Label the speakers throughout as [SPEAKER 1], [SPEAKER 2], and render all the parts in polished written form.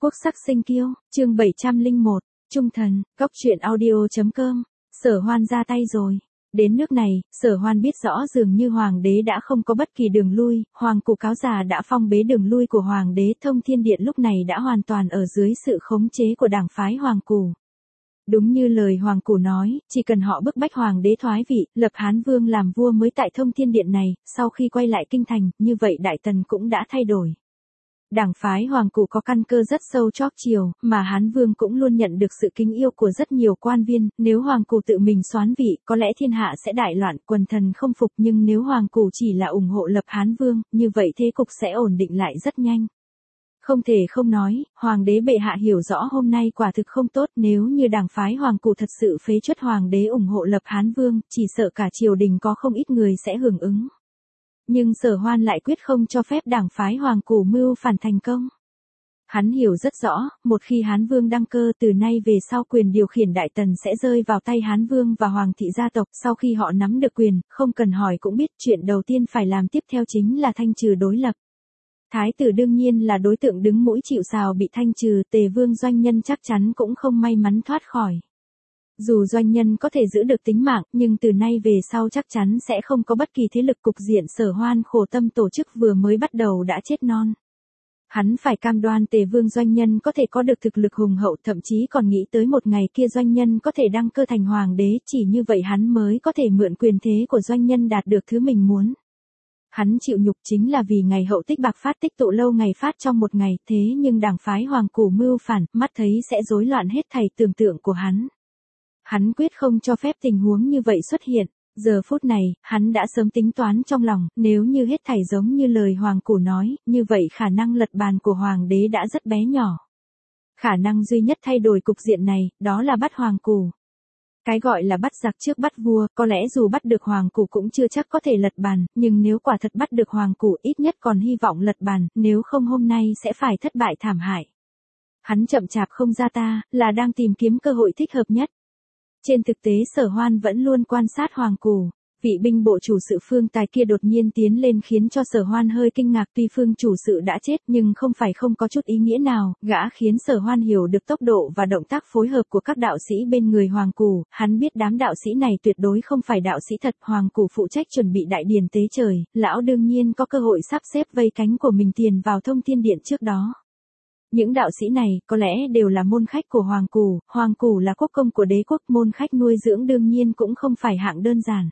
[SPEAKER 1] Quốc sắc sinh kiêu, chương 701, Trung thần, Cóc truyện audio.com, Sở Hoan ra tay rồi. Đến nước này, Sở Hoan biết rõ dường như Hoàng đế đã không có bất kỳ đường lui, Hoàng Cù cáo già đã phong bế đường lui của Hoàng đế, Thông Thiên Điện lúc này đã hoàn toàn ở dưới sự khống chế của đảng phái Hoàng Cù. Đúng như lời Hoàng Cù nói, chỉ cần họ bức bách Hoàng đế thoái vị, lập Hán Vương làm vua mới tại Thông Thiên Điện này, sau khi quay lại kinh thành, như vậy Đại Tần cũng đã thay đổi. Đảng phái Hoàng Cù có căn cơ rất sâu chóp chiều, mà Hán Vương cũng luôn nhận được sự kính yêu của rất nhiều quan viên, nếu Hoàng Cù tự mình soán vị, có lẽ thiên hạ sẽ đại loạn, quần thần không phục, nhưng nếu Hoàng Cù chỉ là ủng hộ lập Hán Vương, như vậy thế cục sẽ ổn định lại rất nhanh. Không thể không nói, Hoàng đế bệ hạ hiểu rõ hôm nay quả thực không tốt, nếu như đảng phái Hoàng Cù thật sự phế truất Hoàng đế ủng hộ lập Hán Vương, chỉ sợ cả triều đình có không ít người sẽ hưởng ứng. Nhưng Sở Hoan lại quyết không cho phép đảng phái Hoàng Cù mưu phản thành công. Hắn hiểu rất rõ, một khi Hán Vương đăng cơ từ nay về sau quyền điều khiển Đại Tần sẽ rơi vào tay Hán Vương và Hoàng thị gia tộc, sau khi họ nắm được quyền, không cần hỏi cũng biết chuyện đầu tiên phải làm tiếp theo chính là thanh trừ đối lập. Thái tử đương nhiên là đối tượng đứng mũi chịu sào bị thanh trừ, Tề Vương Doanh Nhân chắc chắn cũng không may mắn thoát khỏi. Dù Doanh Nhân có thể giữ được tính mạng, nhưng từ nay về sau chắc chắn sẽ không có bất kỳ thế lực, cục diện Sở Hoan khổ tâm tổ chức vừa mới bắt đầu đã chết non. Hắn phải cam đoan Tề Vương Doanh Nhân có thể có được thực lực hùng hậu, thậm chí còn nghĩ tới một ngày kia Doanh Nhân có thể đăng cơ thành hoàng đế, chỉ như vậy hắn mới có thể mượn quyền thế của Doanh Nhân đạt được thứ mình muốn. Hắn chịu nhục chính là vì ngày hậu tích bạc phát, tích tụ lâu ngày phát trong một ngày, thế nhưng đảng phái Hoàng Cù mưu phản, mắt thấy sẽ rối loạn hết thảy tưởng tượng của hắn. Hắn quyết không cho phép tình huống như vậy xuất hiện. Giờ phút này, hắn đã sớm tính toán trong lòng, nếu như hết thảy giống như lời Hoàng Cù nói, như vậy khả năng lật bàn của Hoàng đế đã rất bé nhỏ. Khả năng duy nhất thay đổi cục diện này, đó là bắt Hoàng Cù. Cái gọi là bắt giặc trước bắt vua, có lẽ dù bắt được Hoàng Cù cũng chưa chắc có thể lật bàn, nhưng nếu quả thật bắt được Hoàng Cù ít nhất còn hy vọng lật bàn, nếu không hôm nay sẽ phải thất bại thảm hại. Hắn chậm chạp không ra ta, là đang tìm kiếm cơ hội thích hợp nhất. Trên thực tế Sở Hoan vẫn luôn quan sát Hoàng Cù. Vị binh bộ chủ sự Phương Tài kia đột nhiên tiến lên khiến cho Sở Hoan hơi kinh ngạc, tuy Phương chủ sự đã chết nhưng không phải không có chút ý nghĩa nào, gã khiến Sở Hoan hiểu được tốc độ và động tác phối hợp của các đạo sĩ bên người Hoàng Cù, hắn biết đám đạo sĩ này tuyệt đối không phải đạo sĩ thật. Hoàng Cù phụ trách chuẩn bị đại điển tế trời, lão đương nhiên có cơ hội sắp xếp vây cánh của mình tiền vào Thông Thiên Điện trước đó. Những đạo sĩ này có lẽ đều là môn khách của Hoàng Cù là quốc công của đế quốc, môn khách nuôi dưỡng đương nhiên cũng không phải hạng đơn giản.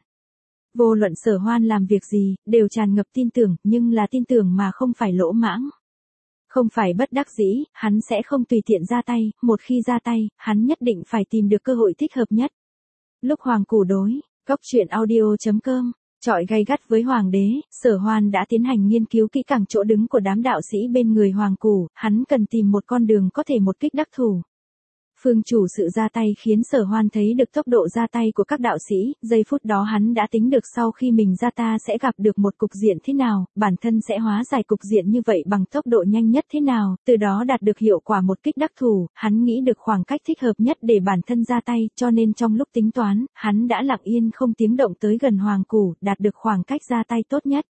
[SPEAKER 1] Vô luận Sở Hoan làm việc gì, đều tràn ngập tin tưởng, nhưng là tin tưởng mà không phải lỗ mãng. Không phải bất đắc dĩ, hắn sẽ không tùy tiện ra tay, một khi ra tay, hắn nhất định phải tìm được cơ hội thích hợp nhất. Lúc Hoàng Cù đối, Cóc truyện audio.com, chọi gay gắt với Hoàng đế, Sở Hoan đã tiến hành nghiên cứu kỹ càng chỗ đứng của đám đạo sĩ bên người Hoàng Cù, hắn cần tìm một con đường có thể một kích đắc thủ. Phương chủ sự ra tay khiến Sở Hoan thấy được tốc độ ra tay của các đạo sĩ, giây phút đó hắn đã tính được sau khi mình ra ta sẽ gặp được một cục diện thế nào, bản thân sẽ hóa giải cục diện như vậy bằng tốc độ nhanh nhất thế nào, từ đó đạt được hiệu quả một kích đắc thủ, hắn nghĩ được khoảng cách thích hợp nhất để bản thân ra tay, cho nên trong lúc tính toán, hắn đã lặng yên không tiếng động tới gần Hoàng Cù, đạt được khoảng cách ra tay tốt nhất.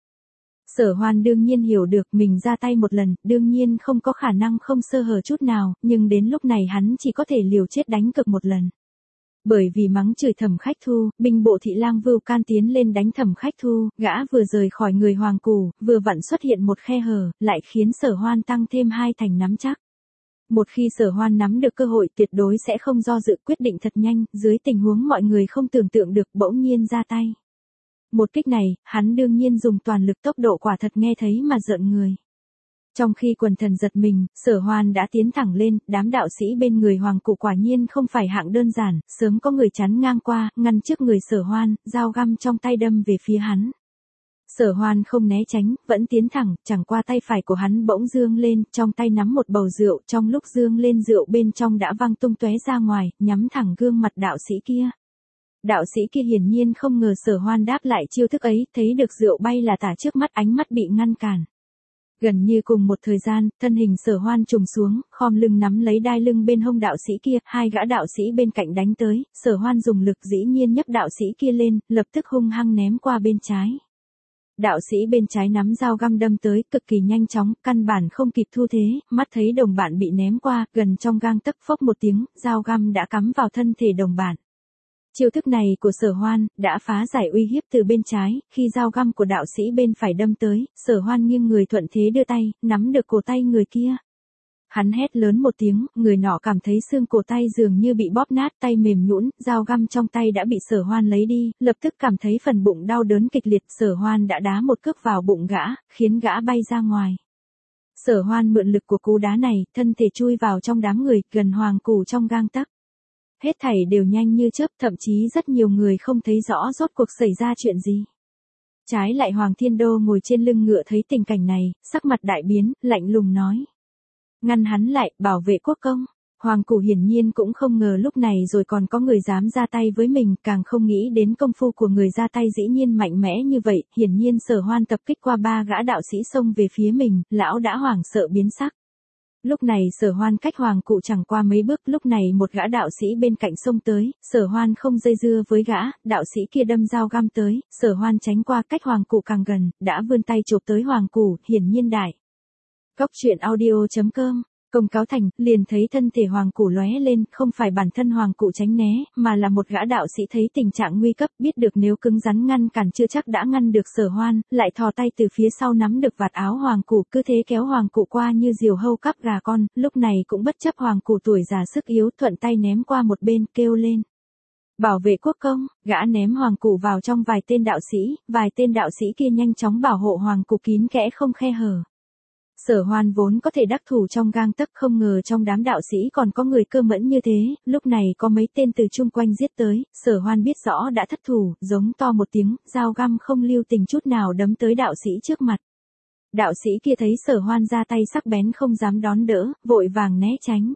[SPEAKER 1] Sở Hoan đương nhiên hiểu được mình ra tay một lần, đương nhiên không có khả năng không sơ hở chút nào, nhưng đến lúc này hắn chỉ có thể liều chết đánh cược một lần. Bởi vì mắng chửi Thẩm Khách Thu, binh bộ thị lang Vưu Can tiến lên đánh Thẩm Khách Thu, gã vừa rời khỏi người Hoàng Cù, vừa vặn xuất hiện một khe hở, lại khiến Sở Hoan tăng thêm 2 thành nắm chắc. Một khi Sở Hoan nắm được cơ hội tuyệt đối sẽ không do dự, quyết định thật nhanh, dưới tình huống mọi người không tưởng tượng được bỗng nhiên ra tay. Một kích này, hắn đương nhiên dùng toàn lực, tốc độ quả thật nghe thấy mà rợn người. Trong khi quần thần giật mình, Sở Hoan đã tiến thẳng lên, đám đạo sĩ bên người Hoàng Cù quả nhiên không phải hạng đơn giản, sớm có người chắn ngang qua, ngăn trước người Sở Hoan, dao găm trong tay đâm về phía hắn. Sở Hoan không né tránh, vẫn tiến thẳng, chẳng qua tay phải của hắn bỗng dương lên, trong tay nắm một bầu rượu, trong lúc dương lên rượu bên trong đã văng tung tóe ra ngoài, nhắm thẳng gương mặt đạo sĩ kia. Đạo sĩ kia hiển nhiên không ngờ Sở Hoan đáp lại chiêu thức ấy, thấy được rượu bay là tả trước mắt, ánh mắt bị ngăn cản. Gần như cùng một thời gian, thân hình Sở Hoan trùng xuống, khom lưng nắm lấy đai lưng bên hông đạo sĩ kia, 2 gã đạo sĩ bên cạnh đánh tới, Sở Hoan dùng lực dĩ nhiên nhấc đạo sĩ kia lên, lập tức hung hăng ném qua bên trái. Đạo sĩ bên trái nắm dao găm đâm tới, cực kỳ nhanh chóng, căn bản không kịp thu thế, mắt thấy đồng bạn bị ném qua, gần trong gang tấc phốc một tiếng, dao găm đã cắm vào thân thể đồng bạn. Chiêu thức này của Sở Hoan, đã phá giải uy hiếp từ bên trái, khi dao găm của đạo sĩ bên phải đâm tới, Sở Hoan nghiêng người thuận thế đưa tay, nắm được cổ tay người kia. Hắn hét lớn một tiếng, người nọ cảm thấy xương cổ tay dường như bị bóp nát, tay mềm nhũn, dao găm trong tay đã bị Sở Hoan lấy đi, lập tức cảm thấy phần bụng đau đớn kịch liệt, Sở Hoan đã đá một cước vào bụng gã, khiến gã bay ra ngoài. Sở Hoan mượn lực của cú đá này, thân thể chui vào trong đám người, gần Hoàng Cù trong gang tấc. Hết thảy đều nhanh như chớp, thậm chí rất nhiều người không thấy rõ rốt cuộc xảy ra chuyện gì. Trái lại Hoàng Thiên Đô ngồi trên lưng ngựa thấy tình cảnh này, sắc mặt đại biến, lạnh lùng nói. Ngăn hắn lại, bảo vệ quốc công. Hoàng Cù hiển nhiên cũng không ngờ lúc này rồi còn có người dám ra tay với mình, càng không nghĩ đến công phu của người ra tay dĩ nhiên mạnh mẽ như vậy, hiển nhiên Sở Hoan tập kích qua 3 gã đạo sĩ xông về phía mình, lão đã hoảng sợ biến sắc. Lúc này Sở Hoan cách Hoàng Cù chẳng qua mấy bước, lúc này một gã đạo sĩ bên cạnh xông tới, Sở Hoan không dây dưa với gã, đạo sĩ kia đâm dao găm tới, Sở Hoan tránh qua, cách Hoàng Cù càng gần, đã vươn tay chụp tới Hoàng Cù, hiển nhiên đại. Cóc truyện audio.com, công cáo thành, liền thấy thân thể Hoàng Cù lóe lên, không phải bản thân Hoàng Cù tránh né, mà là một gã đạo sĩ thấy tình trạng nguy cấp, biết được nếu cứng rắn ngăn cản chưa chắc đã ngăn được Sở Hoan, lại thò tay từ phía sau nắm được vạt áo Hoàng Cù, cứ thế kéo Hoàng Cù qua như diều hâu cắp gà con, lúc này cũng bất chấp Hoàng Cù tuổi già sức yếu, thuận tay ném qua một bên, kêu lên. Bảo vệ quốc công, gã ném Hoàng Cù vào trong vài tên đạo sĩ kia nhanh chóng bảo hộ Hoàng Cù kín kẽ không khe hở. Sở Hoan vốn có thể đắc thủ trong gang tấc, không ngờ trong đám đạo sĩ còn có người cơ mẫn như thế, lúc này có mấy tên từ chung quanh giết tới, Sở Hoan biết rõ đã thất thủ, giống to một tiếng, dao găm không lưu tình chút nào đấm tới đạo sĩ trước mặt. Đạo sĩ kia thấy Sở Hoan ra tay sắc bén không dám đón đỡ, vội vàng né tránh.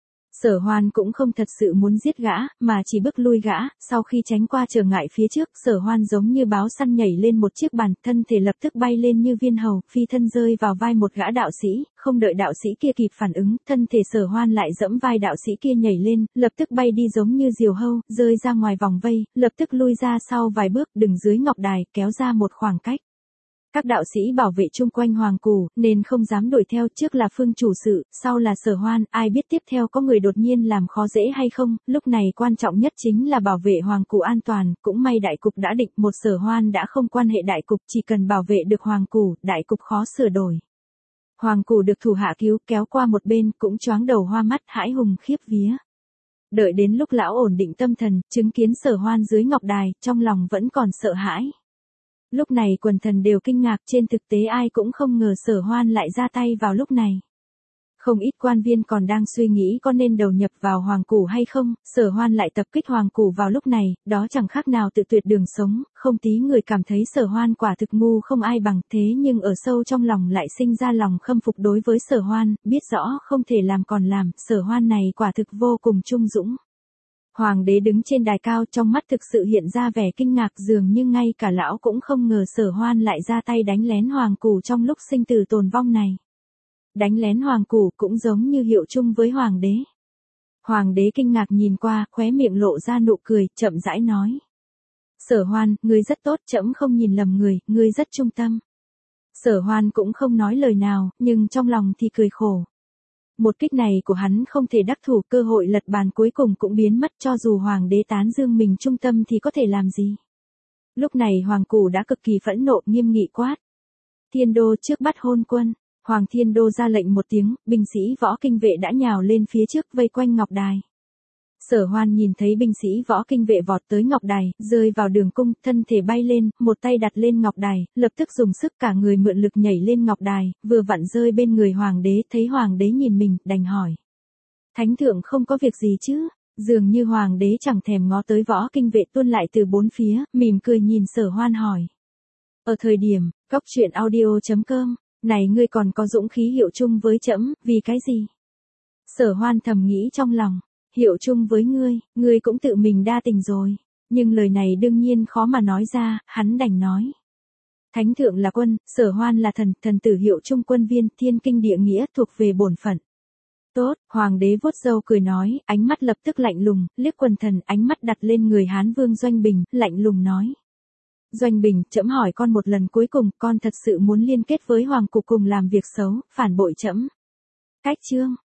[SPEAKER 1] Sở Hoan cũng không thật sự muốn giết gã, mà chỉ bước lui gã, sau khi tránh qua trở ngại phía trước, Sở Hoan giống như báo săn nhảy lên một chiếc bàn, thân thể lập tức bay lên như viên hầu, phi thân rơi vào vai một gã đạo sĩ, không đợi đạo sĩ kia kịp phản ứng, thân thể Sở Hoan lại giẫm vai đạo sĩ kia nhảy lên, lập tức bay đi giống như diều hâu, rơi ra ngoài vòng vây, lập tức lui ra sau vài bước, đứng dưới ngọc đài, kéo ra một khoảng cách. Các đạo sĩ bảo vệ chung quanh Hoàng Cù, nên không dám đuổi theo, trước là Phương chủ sự, sau là Sở Hoan, ai biết tiếp theo có người đột nhiên làm khó dễ hay không, lúc này quan trọng nhất chính là bảo vệ Hoàng Cù an toàn, cũng may đại cục đã định, một Sở Hoan đã không quan hệ đại cục, chỉ cần bảo vệ được Hoàng Cù, đại cục khó sửa đổi. Hoàng Cù được thủ hạ cứu, kéo qua một bên, cũng choáng đầu hoa mắt, hãi hùng khiếp vía. Đợi đến lúc lão ổn định tâm thần, chứng kiến Sở Hoan dưới ngọc đài, trong lòng vẫn còn sợ hãi. Lúc này quần thần đều kinh ngạc, trên thực tế ai cũng không ngờ Sở Hoan lại ra tay vào lúc này. Không ít quan viên còn đang suy nghĩ có nên đầu nhập vào Hoàng Cù hay không, Sở Hoan lại tập kích Hoàng Cù vào lúc này, đó chẳng khác nào tự tuyệt đường sống, không tí người cảm thấy Sở Hoan quả thực ngu không ai bằng, thế nhưng ở sâu trong lòng lại sinh ra lòng khâm phục đối với Sở Hoan, biết rõ không thể làm còn làm, Sở Hoan này quả thực vô cùng trung dũng. Hoàng đế đứng trên đài cao, trong mắt thực sự hiện ra vẻ kinh ngạc, dường như ngay cả lão cũng không ngờ Sở Hoan lại ra tay đánh lén Hoàng Cù trong lúc sinh tử tồn vong này. Đánh lén Hoàng Cù cũng giống như hiệu chung với Hoàng đế. Hoàng đế kinh ngạc nhìn qua, khóe miệng lộ ra nụ cười, chậm rãi nói. Sở Hoan, ngươi rất tốt, trẫm không nhìn lầm người, ngươi rất trung tâm. Sở Hoan cũng không nói lời nào, nhưng trong lòng thì cười khổ. Một kích này của hắn không thể đắc thủ, cơ hội lật bàn cuối cùng cũng biến mất, cho dù Hoàng đế tán dương mình trung tâm thì có thể làm gì. Lúc này Hoàng Cù đã cực kỳ phẫn nộ, nghiêm nghị quát. Thiên đô trước bắt hôn quân. Hoàng Thiên Đô ra lệnh một tiếng, binh sĩ võ kinh vệ đã nhào lên phía trước vây quanh ngọc đài. Sở Hoan nhìn thấy binh sĩ võ kinh vệ vọt tới ngọc đài, rơi vào đường cung, thân thể bay lên, một tay đặt lên ngọc đài, lập tức dùng sức cả người mượn lực nhảy lên ngọc đài, vừa vặn rơi bên người Hoàng đế, thấy Hoàng đế nhìn mình, đành hỏi. Thánh thượng không có việc gì chứ? Dường như Hoàng đế chẳng thèm ngó tới võ kinh vệ tuôn lại từ bốn phía, mỉm cười nhìn Sở Hoan hỏi. Ở thời điểm, cóc truyện audio.com, này ngươi còn có dũng khí hiệu chung với trẫm, vì cái gì? Sở Hoan thầm nghĩ trong lòng, hiệu chung với ngươi cũng tự mình đa tình rồi. Nhưng lời này đương nhiên khó mà nói ra, hắn đành nói. Thánh thượng là quân, Sở Hoan là thần, thần tử hiệu chung quân viên, thiên kinh địa nghĩa thuộc về bổn phận. Tốt, Hoàng đế vuốt râu cười nói, ánh mắt lập tức lạnh lùng, liếc quần thần, ánh mắt đặt lên người Hán Vương Doanh Bình, lạnh lùng nói. Doanh Bình, trẫm hỏi con một lần cuối cùng, con thật sự muốn liên kết với Hoàng Cục cùng làm việc xấu, phản bội trẫm. Cách chương.